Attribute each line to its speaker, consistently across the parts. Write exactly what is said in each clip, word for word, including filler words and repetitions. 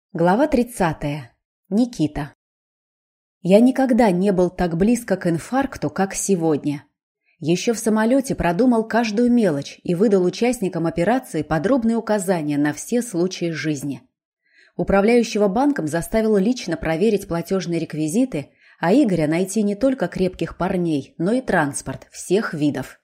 Speaker 1: Глава тридцатая. Никита. Я никогда не был так близко к инфаркту, как сегодня. Еще в самолете продумал каждую мелочь и выдал участникам операции подробные указания на все случаи жизни. Управляющего банком заставил лично проверить платежные реквизиты, а Игоря найти не только крепких парней, но и транспорт всех видов.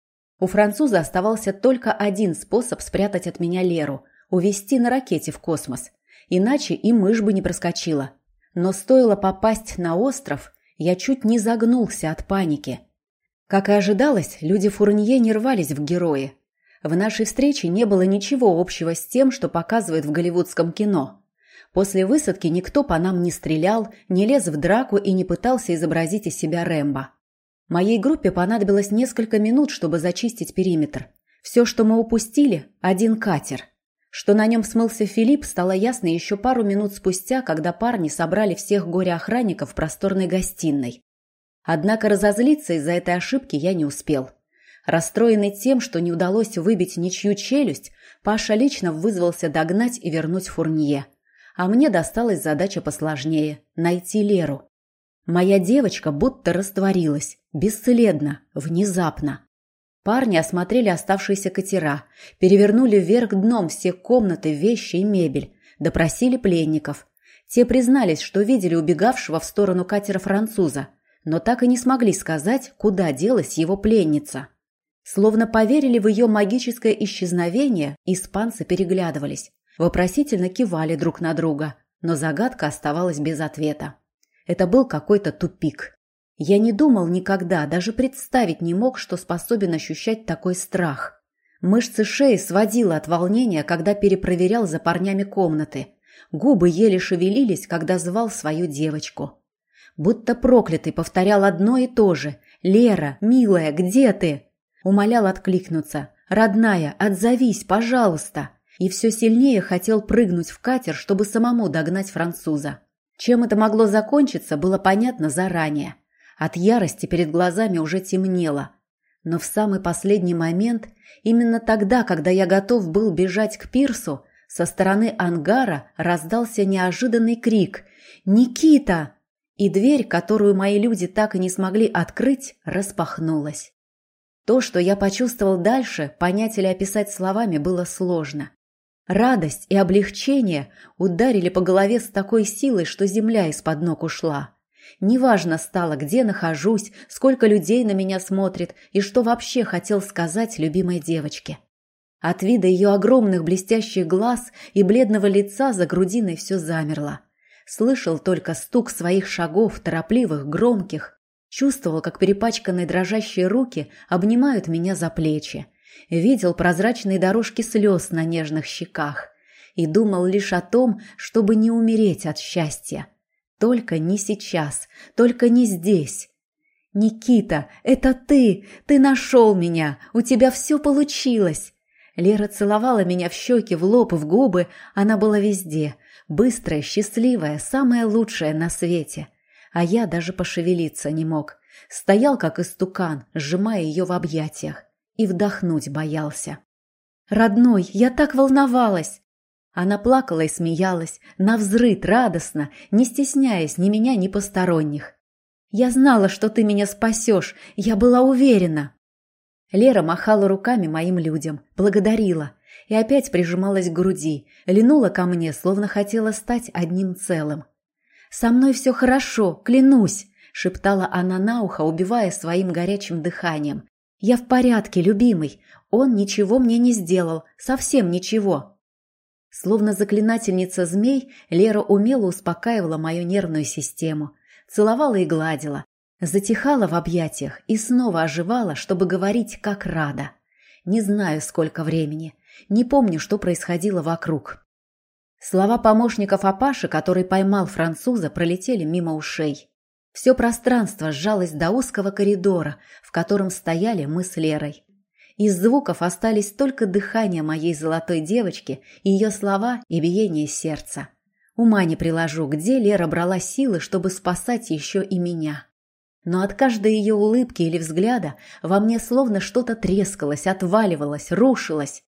Speaker 1: У француза оставался только один способ спрятать от меня Леру – увезти на ракете в космос. Иначе и мышь бы не проскочила. Но стоило попасть на остров, я чуть не загнулся от паники. Как и ожидалось, люди Фурнье не рвались в герои. В нашей встрече не было ничего общего с тем, что показывают в голливудском кино. После высадки никто по нам не стрелял, не лез в драку и не пытался изобразить из себя Рэмбо. Моей группе понадобилось несколько минут, чтобы зачистить периметр. Все, что мы упустили – один катер. Что на нем смылся Филипп, стало ясно еще пару минут спустя, когда парни собрали всех горе-охранников в просторной гостиной. Однако разозлиться из-за этой ошибки я не успел. Расстроенный тем, что не удалось выбить ничью челюсть, Паша лично вызвался догнать и вернуть Фурнье. А мне досталась задача посложнее – найти Леру. Моя девочка будто растворилась, бесследно, внезапно. Парни осмотрели оставшиеся катера, перевернули вверх дном все комнаты, вещи и мебель, допросили пленников. Те признались, что видели убегавшего в сторону катера француза, но так и не смогли сказать, куда делась его пленница. Словно поверили в ее магическое исчезновение, испанцы переглядывались, вопросительно кивали друг на друга, но загадка оставалась без ответа. Это был какой-то тупик. Я не думал никогда, даже представить не мог, что способен ощущать такой страх. Мышцы шеи сводило от волнения, когда перепроверял за парнями комнаты. Губы еле шевелились, когда звал свою девочку. Будто проклятый повторял одно и то же. «Лера, милая, где ты?» Умолял откликнуться. «Родная, отзовись, пожалуйста!» И все сильнее хотел прыгнуть в катер, чтобы самому догнать француза. Чем это могло закончиться, было понятно заранее. От ярости перед глазами уже темнело. Но в самый последний момент, именно тогда, когда я готов был бежать к пирсу, со стороны ангара раздался неожиданный крик «Никита!» И дверь, которую мои люди так и не смогли открыть, распахнулась. То, что я почувствовал дальше, понять или описать словами было сложно. Радость и облегчение ударили по голове с такой силой, что земля из-под ног ушла. Неважно стало, где нахожусь, сколько людей на меня смотрит и что вообще хотел сказать любимой девочке. От вида ее огромных блестящих глаз и бледного лица за грудиной все замерло. Слышал только стук своих шагов, торопливых, громких. Чувствовал, как перепачканные дрожащие руки обнимают меня за плечи. Видел прозрачные дорожки слез на нежных щеках. И думал лишь о том, чтобы не умереть от счастья. Только не сейчас, только не здесь. «Никита, это ты! Ты нашел меня! У тебя все получилось!» Лера целовала меня в щеки, в лоб, в губы. Она была везде. Быстрая, счастливая, самая лучшая на свете. А я даже пошевелиться не мог. Стоял, как истукан, сжимая ее в объятиях. И вдохнуть боялся. «Родной, я так волновалась!» Она плакала и смеялась, навзрыд, радостно, не стесняясь ни меня, ни посторонних. «Я знала, что ты меня спасешь, я была уверена». Лера махала руками моим людям, благодарила и опять прижималась к груди, льнула ко мне, словно хотела стать одним целым. «Со мной все хорошо, клянусь», — шептала она на ухо, убивая своим горячим дыханием. «Я в порядке, любимый, он ничего мне не сделал, совсем ничего». Словно заклинательница змей, Лера умело успокаивала мою нервную систему, целовала и гладила, затихала в объятиях и снова оживала, чтобы говорить, как рада. Не знаю, сколько времени, не помню, что происходило вокруг. Слова помощников Апаши, который поймал француза, пролетели мимо ушей. Все пространство сжалось до узкого коридора, в котором стояли мы с Лерой. Из звуков остались только дыхание моей золотой девочки, ее слова и биение сердца. Ума не приложу, где Лера брала силы, чтобы спасать еще и меня. Но от каждой ее улыбки или взгляда во мне словно что-то трескалось, отваливалось, рушилось.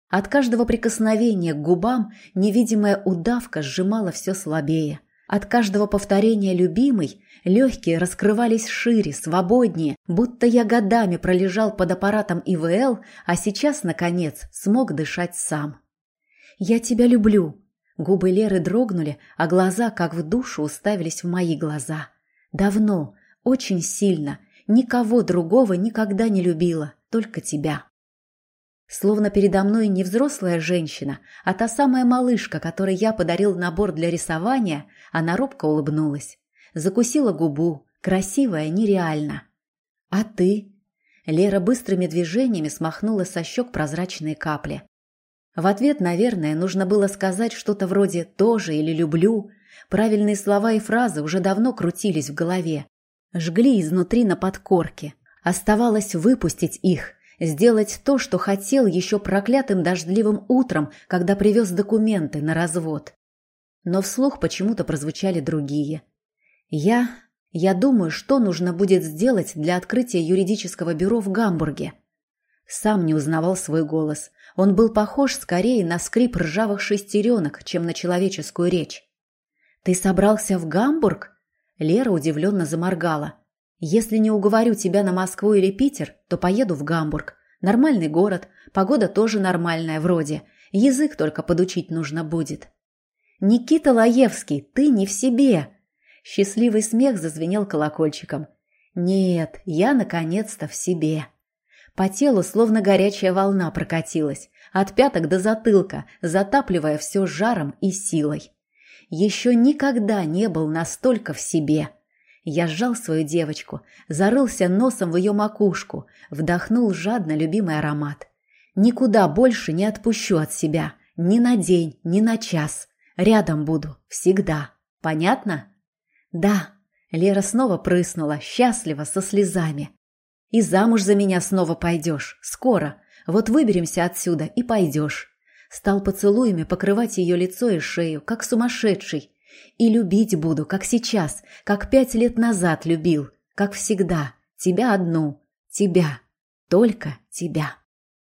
Speaker 1: От каждого прикосновения к губам невидимая удавка сжимала все слабее. От каждого повторения любимой легкие раскрывались шире, свободнее, будто я годами пролежал под аппаратом И В Л, а сейчас, наконец, смог дышать сам. «Я тебя люблю». Губы Леры дрогнули, а глаза, как в душу, уставились в мои глаза. Давно, очень сильно, никого другого никогда не любила, только тебя. Словно передо мной не взрослая женщина, а та самая малышка, которой я подарил набор для рисования, она робко улыбнулась. Закусила губу, красивая нереально. «А ты?» Лера быстрыми движениями смахнула со щек прозрачные капли. В ответ, наверное, нужно было сказать что-то вроде «тоже» или «люблю». Правильные слова и фразы уже давно крутились в голове. Жгли изнутри на подкорке. Оставалось выпустить их, сделать то, что хотел еще проклятым дождливым утром, когда привез документы на развод. Но вслух почему-то прозвучали другие. Я... я думаю, что нужно будет сделать для открытия юридического бюро в Гамбурге. Сам не узнавал свой голос. Он был похож скорее на скрип ржавых шестеренок, чем на человеческую речь. «Ты собрался в Гамбург?» Лера удивленно заморгала. «Если не уговорю тебя на Москву или Питер, то поеду в Гамбург. Нормальный город, погода тоже нормальная вроде. Язык только подучить нужно будет». «Никита Лаевский, ты не в себе!» Счастливый смех зазвенел колокольчиком. «Нет, я наконец-то в себе». По телу словно горячая волна прокатилась, от пяток до затылка, затапливая все жаром и силой. Еще никогда не был настолько в себе. Я сжал свою девочку, зарылся носом в ее макушку, вдохнул жадно любимый аромат. Никуда больше не отпущу от себя, ни на день, ни на час. Рядом буду, всегда. Понятно? Да. Лера снова прыснула, счастливо, со слезами. И замуж за меня снова пойдешь, скоро. Вот выберемся отсюда и пойдешь. Стал поцелуями покрывать ее лицо и шею, как сумасшедший. И любить буду, как сейчас, как пять лет назад любил, как всегда. Тебя одну, тебя, только тебя.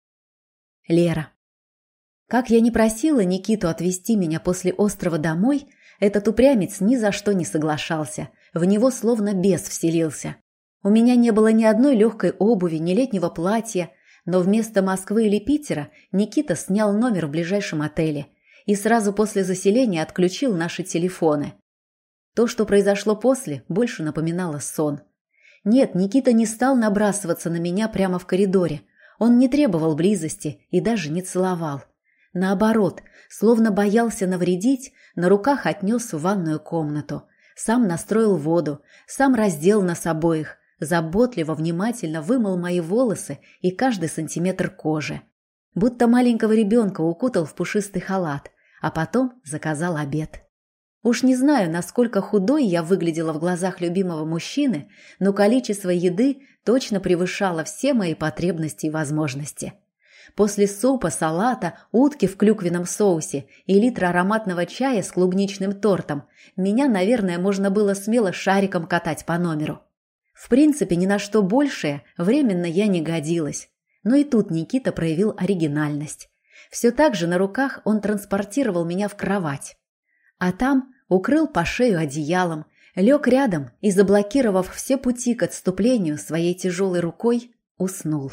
Speaker 1: Лера. Как я не просила Никиту отвезти меня после острова домой, этот упрямец ни за что не соглашался. В него словно бес вселился. У меня не было ни одной легкой обуви, ни летнего платья, но вместо Москвы или Питера Никита снял номер в ближайшем отеле и сразу после заселения отключил наши телефоны. То, что произошло после, больше напоминало сон. Нет, Никита не стал набрасываться на меня прямо в коридоре. Он не требовал близости и даже не целовал. Наоборот, словно боялся навредить, на руках отнес в ванную комнату. Сам настроил воду, сам раздел нас обоих, заботливо, внимательно вымыл мои волосы и каждый сантиметр кожи. Будто маленького ребенка укутал в пушистый халат, а потом заказал обед. Уж не знаю, насколько худой я выглядела в глазах любимого мужчины, но количество еды точно превышало все мои потребности и возможности. После супа, салата, утки в клюквенном соусе и литра ароматного чая с клубничным тортом меня, наверное, можно было смело шариком катать по номеру. В принципе, ни на что большее временно я не годилась. Но и тут Никита проявил оригинальность. Все так же на руках он транспортировал меня в кровать. А там укрыл по шею одеялом, лег рядом и, заблокировав все пути к отступлению своей тяжелой рукой, уснул.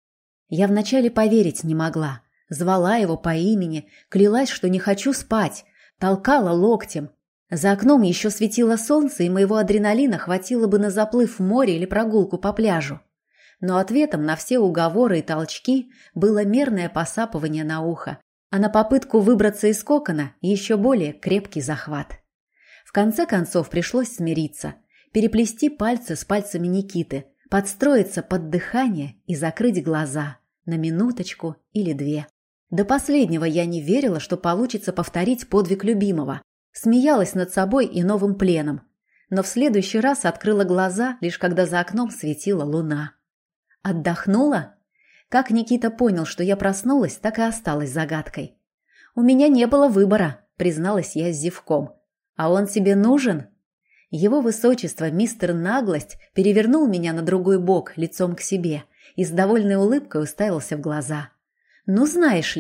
Speaker 1: Я вначале поверить не могла. Звала его по имени, клялась, что не хочу спать, толкала локтем. За окном еще светило солнце, и моего адреналина хватило бы на заплыв в море или прогулку по пляжу. Но ответом на все уговоры и толчки было мерное посапывание на ухо, а на попытку выбраться из кокона еще более крепкий захват. В конце концов пришлось смириться, переплести пальцы с пальцами Никиты, подстроиться под дыхание и закрыть глаза на минуточку или две. До последнего я не верила, что получится повторить подвиг любимого. Смеялась над собой и новым пленом. Но в следующий раз открыла глаза, лишь когда за окном светила луна. Отдохнула? Как Никита понял, что я проснулась, так и осталась загадкой. «У меня не было выбора», — призналась я с зевком. «А он тебе нужен?» Его высочество, мистер Наглость, перевернул меня на другой бок, лицом к себе, и с довольной улыбкой уставился в глаза. «Ну, знаешь ли», —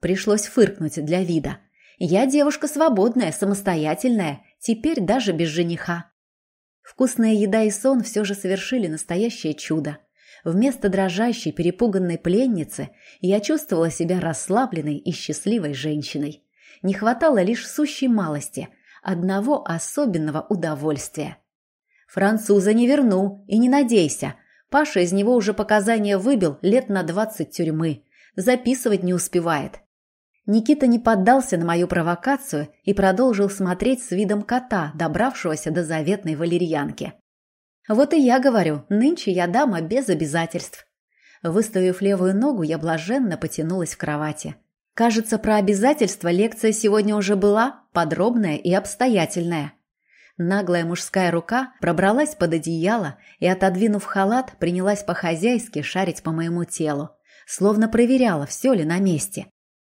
Speaker 1: Пришлось фыркнуть для вида. Я девушка свободная, самостоятельная, теперь даже без жениха. Вкусная еда и сон все же совершили настоящее чудо. Вместо дрожащей, перепуганной пленницы я чувствовала себя расслабленной и счастливой женщиной. Не хватало лишь сущей малости, одного особенного удовольствия. Француза не верну, и не надейся. Паша из него уже показания выбил лет на двадцать тюрьмы. Записывать не успевает. Никита не поддался на мою провокацию и продолжил смотреть с видом кота, добравшегося до заветной валерьянки. Вот и я говорю, нынче я дама без обязательств. Выставив левую ногу, я блаженно потянулась в кровати. Кажется, про обязательства лекция сегодня уже была, подробная и обстоятельная. Наглая мужская рука пробралась под одеяло и, отодвинув халат, принялась по-хозяйски шарить по моему телу, словно проверяла, все ли на месте.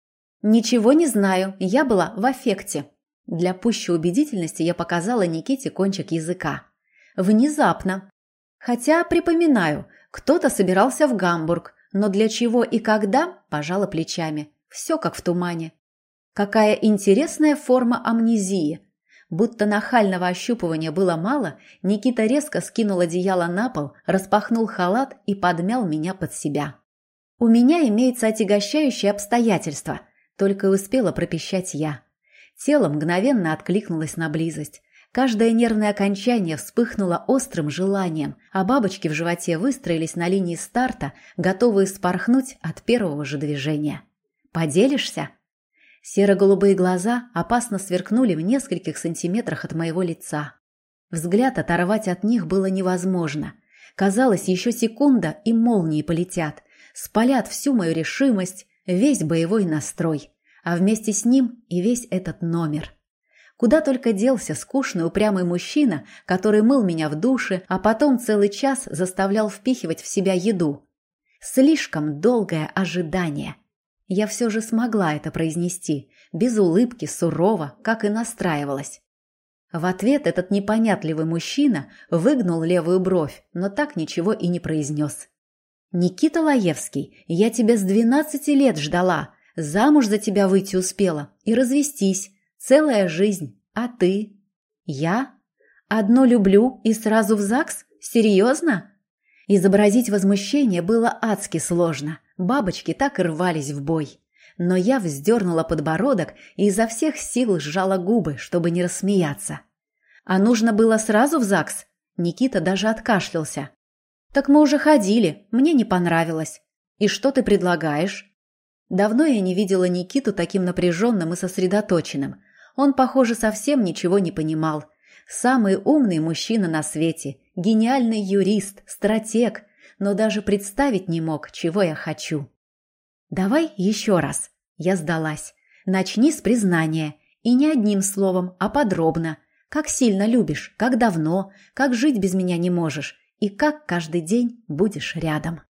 Speaker 1: «Ничего не знаю, я была в аффекте». Для пущей убедительности я показала Никите кончик языка. Внезапно. Хотя, припоминаю, кто-то собирался в Гамбург, но для чего и когда, пожала плечами. Все как в тумане. Какая интересная форма амнезии. Будто нахального ощупывания было мало, Никита резко скинул одеяло на пол, распахнул халат и подмял меня под себя. «У меня имеется отягощающее обстоятельство», только и успела пропищать я. Тело мгновенно откликнулось на близость. Каждое нервное окончание вспыхнуло острым желанием, а бабочки в животе выстроились на линии старта, готовые спорхнуть от первого же движения. «Поделишься?» Серо-голубые глаза опасно сверкнули в нескольких сантиметрах от моего лица. Взгляд оторвать от них было невозможно. Казалось, еще секунда, и молнии полетят, спалят всю мою решимость, весь боевой настрой, а вместе с ним и весь этот номер. Куда только делся скучный упрямый мужчина, который мыл меня в душе, а потом целый час заставлял впихивать в себя еду. Слишком долгое ожидание. Я все же смогла это произнести, без улыбки, сурово, как и настраивалась. В ответ этот непонятливый мужчина выгнул левую бровь, но так ничего и не произнес. «Никита Лаевский, я тебя с двенадцати лет ждала, замуж за тебя выйти успела и развестись, целая жизнь, а ты?» «Я? Одно люблю и сразу в ЗАГС? Серьезно?» Изобразить возмущение было адски сложно, бабочки так и рвались в бой. Но я вздернула подбородок и изо всех сил сжала губы, чтобы не рассмеяться. «А нужно было сразу в ЗАГС?» Никита даже откашлялся. «Так мы уже ходили, мне не понравилось. И что ты предлагаешь?» Давно я не видела Никиту таким напряженным и сосредоточенным. Он, похоже, совсем ничего не понимал. Самый умный мужчина на свете, гениальный юрист, стратег, но даже представить не мог, чего я хочу. «Давай еще раз». Я сдалась. «Начни с признания. И не одним словом, а подробно. Как сильно любишь, как давно, как жить без меня не можешь и как каждый день будешь рядом».